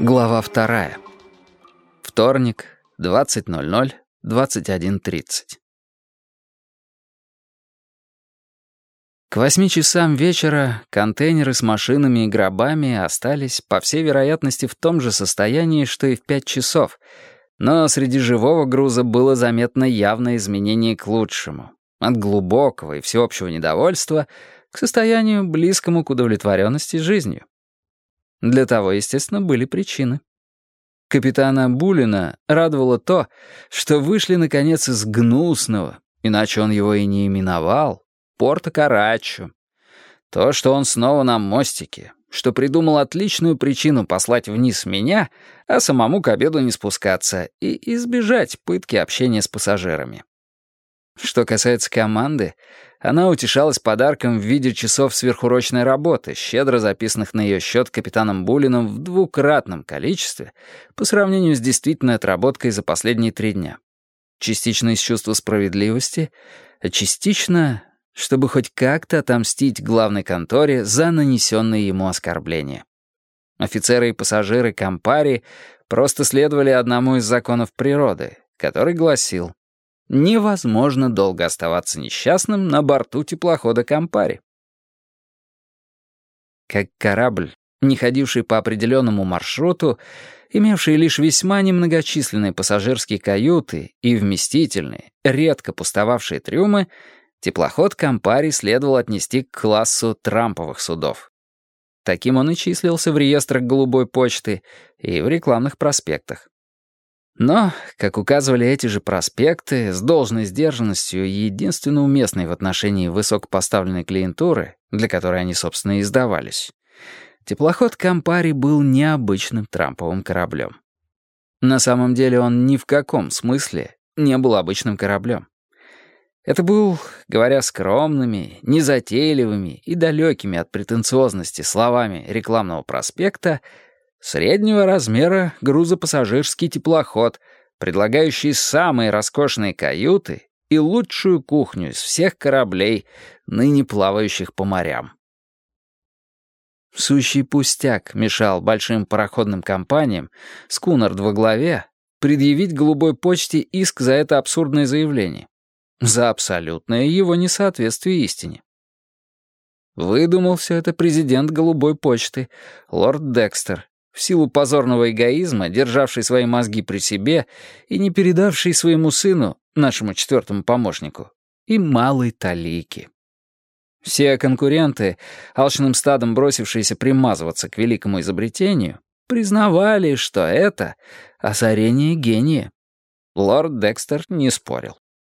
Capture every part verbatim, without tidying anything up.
Глава вторая. Вторник, двадцать ноль ноль, двадцать один тридцать. К восьми часам вечера контейнеры с машинами и гробами остались, по всей вероятности, в том же состоянии, что и в пять часов, но среди живого груза было заметно явное изменение к лучшему, от глубокого и всеобщего недовольства к состоянию, близкому к удовлетворенности жизнью. Для того, естественно, были причины. Капитана Булина радовало то, что вышли, наконец, из гнусного, иначе он его и не именовал, порта Караччо. То, что он снова на мостике, что придумал отличную причину послать вниз меня, а самому к обеду не спускаться и избежать пытки общения с пассажирами. Что касается команды, она утешалась подарком в виде часов сверхурочной работы, щедро записанных на ее счет капитаном Булиным в двукратном количестве по сравнению с действительной отработкой за последние три дня. Частично из чувства справедливости, а частично, чтобы хоть как-то отомстить главной конторе за нанесенные ему оскорбления. Офицеры и пассажиры Кампари просто следовали одному из законов природы, который гласил: невозможно долго оставаться несчастным на борту теплохода Кампари. Как корабль, не ходивший по определенному маршруту, имевший лишь весьма немногочисленные пассажирские каюты и вместительные, редко пустовавшие трюмы, теплоход Кампари следовало отнести к классу трамповых судов. Таким он и числился в реестрах голубой почты и в рекламных проспектах. Но, как указывали эти же проспекты, с должной сдержанностью, единственно уместной в отношении высокопоставленной клиентуры, для которой они, собственно, и издавались, теплоход Кампари был необычным трамповым кораблем. На самом деле он ни в каком смысле не был обычным кораблем. Это был, говоря скромными, незатейливыми и далекими от претенциозности словами рекламного проспекта, среднего размера грузопассажирский теплоход, предлагающий самые роскошные каюты и лучшую кухню из всех кораблей, ныне плавающих по морям. Сущий пустяк мешал большим пароходным компаниям, Скуннард во главе, предъявить голубой почте иск за это абсурдное заявление, за абсолютное его несоответствие истине. Выдумал все это президент голубой почты, лорд Декстер, в силу позорного эгоизма, державший свои мозги при себе и не передавший своему сыну, нашему четвертому помощнику, и малой талики. Все конкуренты, алчным стадом бросившиеся примазываться к великому изобретению, признавали, что это озарение гения. Лорд Декстер не спорил.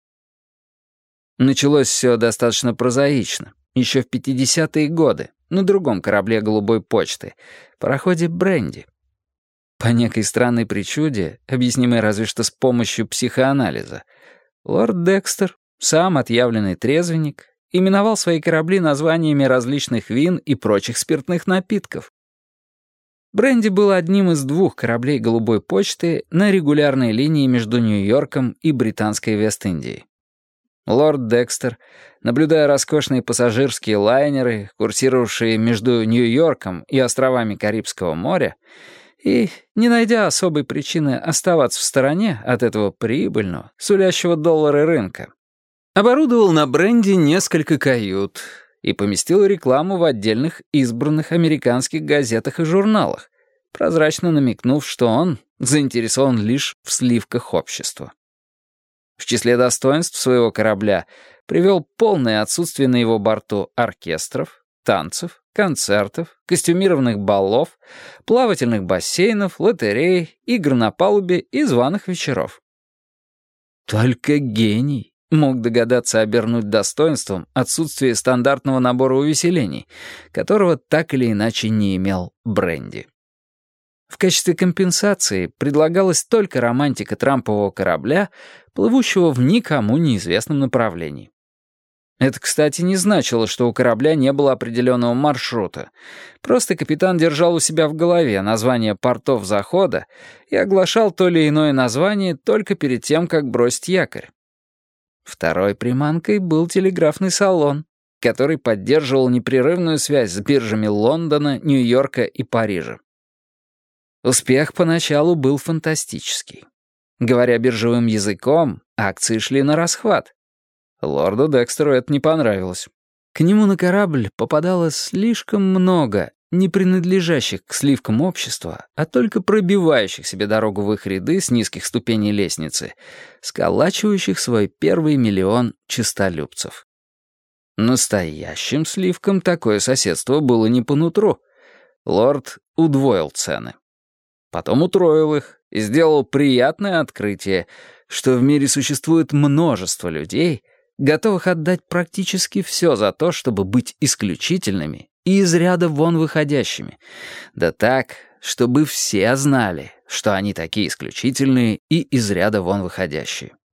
Началось все достаточно прозаично, еще в пятидесятые годы, на другом корабле голубой почты, пароходе «Бренди». По некой странной причуде, объяснимой разве что с помощью психоанализа, лорд Декстер, сам отъявленный трезвенник, именовал свои корабли названиями различных вин и прочих спиртных напитков. «Бренди» был одним из двух кораблей голубой почты на регулярной линии между Нью-Йорком и британской Вест-Индией. Лорд Декстер, наблюдая роскошные пассажирские лайнеры, курсировавшие между Нью-Йорком и островами Карибского моря, и, не найдя особой причины оставаться в стороне от этого прибыльного, сулящего доллары рынка, оборудовал на Бренди несколько кают и поместил рекламу в отдельных избранных американских газетах и журналах, прозрачно намекнув, что он заинтересован лишь в сливках общества. В числе достоинств своего корабля привел полное отсутствие на его борту оркестров, танцев, концертов, костюмированных балов, плавательных бассейнов, лотерей, игр на палубе и званых вечеров. Только гений мог догадаться обернуть достоинством отсутствие стандартного набора увеселений, которого так или иначе не имел Бренди. В качестве компенсации предлагалась только романтика трампового корабля, плывущего в никому неизвестном направлении. Это, кстати, не значило, что у корабля не было определенного маршрута. Просто капитан держал у себя в голове название портов захода и оглашал то или иное название только перед тем, как бросить якорь. Второй приманкой был телеграфный салон, который поддерживал непрерывную связь с биржами Лондона, Нью-Йорка и Парижа. Успех поначалу был фантастический. Говоря биржевым языком, акции шли на расхват. Лорду Декстеру это не понравилось. К нему на корабль попадало слишком много не принадлежащих к сливкам общества, а только пробивающих себе дорогу в их ряды с низких ступеней лестницы, сколачивающих свой первый миллион честолюбцев. Настоящим сливкам такое соседство было не по нутру. Лорд удвоил цены. Потом утроил их и сделал приятное открытие, что в мире существует множество людей, готовых отдать практически все за то, чтобы быть исключительными и из ряда вон выходящими. Да так, чтобы все знали, что они такие исключительные и из ряда вон выходящие.